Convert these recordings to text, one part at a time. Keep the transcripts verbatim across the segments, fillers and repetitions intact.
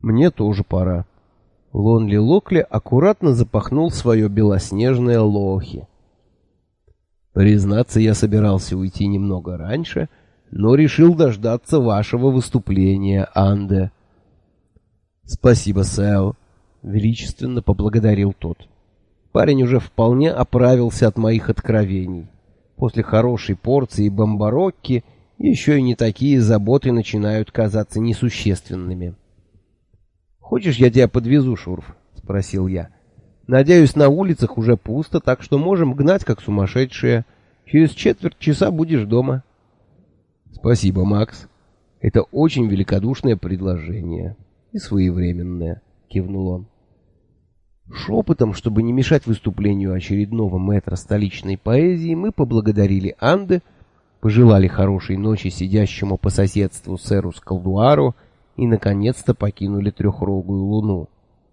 Мне тоже пора. Лонли Локли аккуратно запахнул свое белоснежное лохи. Признаться, я собирался уйти немного раньше, но решил дождаться вашего выступления, Анде. Спасибо, Сэл, величественно поблагодарил тот. Парень уже вполне оправился от моих откровений. После хорошей порции бомбарокки еще и не такие заботы начинают казаться несущественными. «Хочешь, я тебя подвезу, Шурф?» — спросил я. «Надеюсь, на улицах уже пусто, так что можем гнать, как сумасшедшие. Через четверть часа будешь дома». «Спасибо, Макс. Это очень великодушное предложение. И своевременное», — кивнул он. Шепотом, чтобы не мешать выступлению очередного мэтра столичной поэзии, мы поблагодарили Анде, пожелали хорошей ночи сидящему по соседству сэру Скалдуару и, наконец-то, покинули трехрогую луну.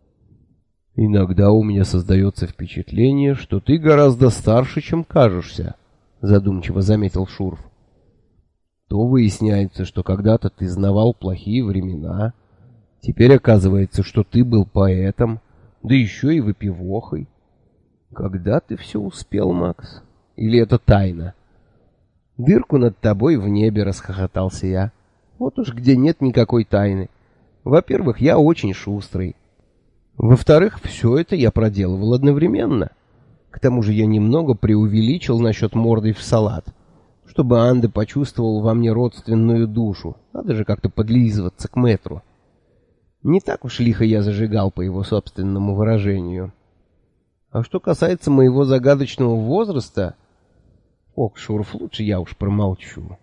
«Иногда у меня создается впечатление, что ты гораздо старше, чем кажешься», — задумчиво заметил Шурф. «То выясняется, что когда-то ты знавал плохие времена, теперь оказывается, что ты был поэтом, да еще и выпивохой. Когда ты все успел, Макс? Или это тайна?» «Дырку над тобой в небе», — расхохотался я. «Вот уж где нет никакой тайны. Во-первых, я очень шустрый. Во-вторых, все это я проделывал одновременно. К тому же я немного преувеличил насчет мордой в салат, чтобы Анде почувствовал во мне родственную душу. Надо же как-то подлизываться к мэтру. Не так уж лихо я зажигал, по его собственному выражению. А что касается моего загадочного возраста... Ох, Шурф, лучше я уж промолчу.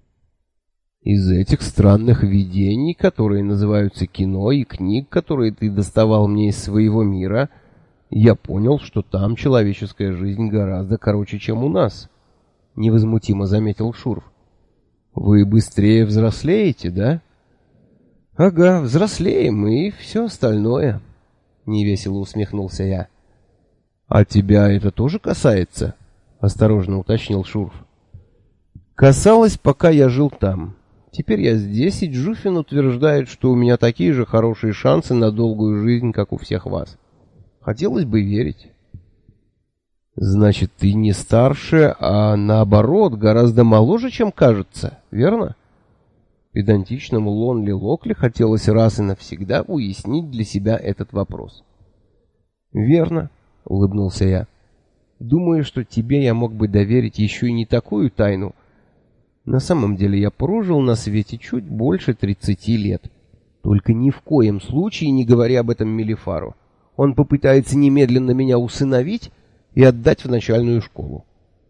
Из этих странных видений, которые называются кино, и книг, которые ты доставал мне из своего мира, я понял, что там человеческая жизнь гораздо короче, чем у нас, — невозмутимо заметил Шурф. Вы быстрее взрослеете, да? — Ага, взрослеем и все остальное, — невесело усмехнулся я. — А тебя это тоже касается? — осторожно уточнил Шурф. — Касалось, пока я жил там. Теперь я здесь, и Джуфин утверждает, что у меня такие же хорошие шансы на долгую жизнь, как у всех вас. Хотелось бы верить. Значит, ты не старше, а наоборот, гораздо моложе, чем кажется, верно? Педантичному Лонли Локли хотелось раз и навсегда уяснить для себя этот вопрос. Верно, улыбнулся я. Думаю, что тебе я мог бы доверить еще и не такую тайну. На самом деле я прожил на свете чуть больше тридцати лет. Только ни в коем случае не говори об этом Мелифару. Он попытается немедленно меня усыновить и отдать в начальную школу.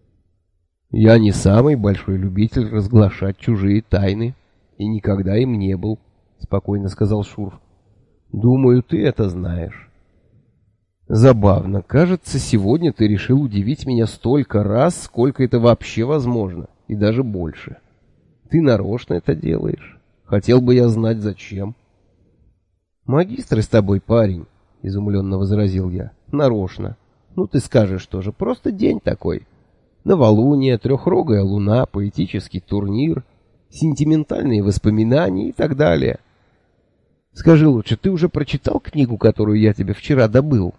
Я не самый большой любитель разглашать чужие тайны, и никогда им не был, спокойно сказал Шурф. Думаю, ты это знаешь. Забавно. Кажется, сегодня ты решил удивить меня столько раз, сколько это вообще возможно. И даже больше. Ты нарочно это делаешь. Хотел бы я знать, зачем. Магистр с тобой, парень, изумленно возразил я. Нарочно. Ну ты скажешь тоже, просто день такой. Новолуние, трехрогая луна, поэтический турнир, сентиментальные воспоминания и так далее. Скажи лучше, ты уже прочитал книгу, которую я тебе вчера добыл?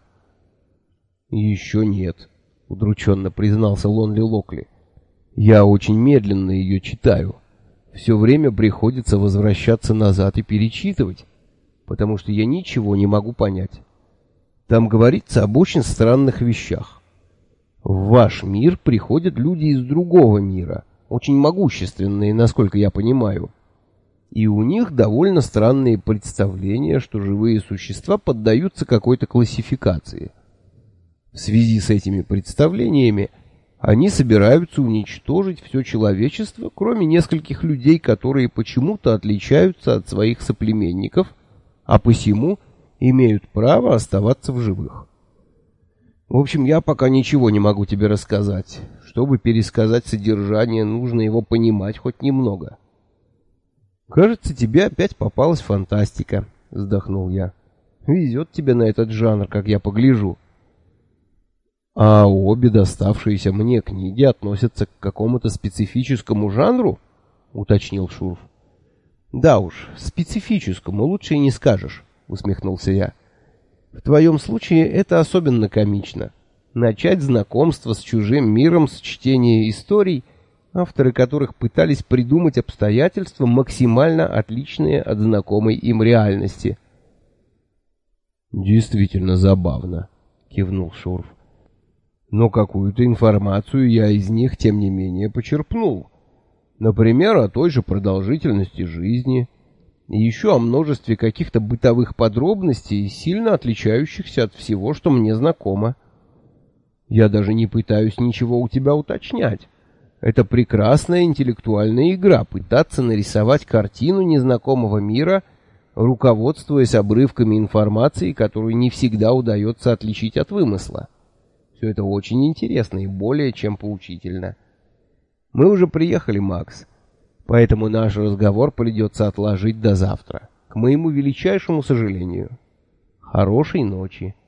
Еще нет, удрученно признался Лонли Локли. Я очень медленно ее читаю. Все время приходится возвращаться назад и перечитывать, потому что я ничего не могу понять. Там говорится об очень странных вещах. В ваш мир приходят люди из другого мира, очень могущественные, насколько я понимаю. И у них довольно странные представления, что живые существа поддаются какой-то классификации. В связи с этими представлениями они собираются уничтожить все человечество, кроме нескольких людей, которые почему-то отличаются от своих соплеменников, а посему имеют право оставаться в живых. В общем, я пока ничего не могу тебе рассказать. Чтобы пересказать содержание, нужно его понимать хоть немного. «Кажется, тебе опять попалась фантастика», — вздохнул я. «Везет тебе на этот жанр, как я погляжу». «А обе доставшиеся мне книги относятся к какому-то специфическому жанру?» — уточнил Шурф. «Да уж, специфическому, лучше и не скажешь», — усмехнулся я. «В твоем случае это особенно комично. Начать знакомство с чужим миром с чтения историй, авторы которых пытались придумать обстоятельства, максимально отличные от знакомой им реальности». «Действительно забавно», — кивнул Шурф. «Но какую-то информацию я из них, тем не менее, почерпнул. Например, о той же продолжительности жизни, и еще о множестве каких-то бытовых подробностей, сильно отличающихся от всего, что мне знакомо. Я даже не пытаюсь ничего у тебя уточнять. Это прекрасная интеллектуальная игра — пытаться нарисовать картину незнакомого мира, руководствуясь обрывками информации, которую не всегда удается отличить от вымысла. Все это очень интересно и более чем поучительно. Мы уже приехали, Макс, поэтому наш разговор придется отложить до завтра, к моему величайшему сожалению. Хорошей ночи».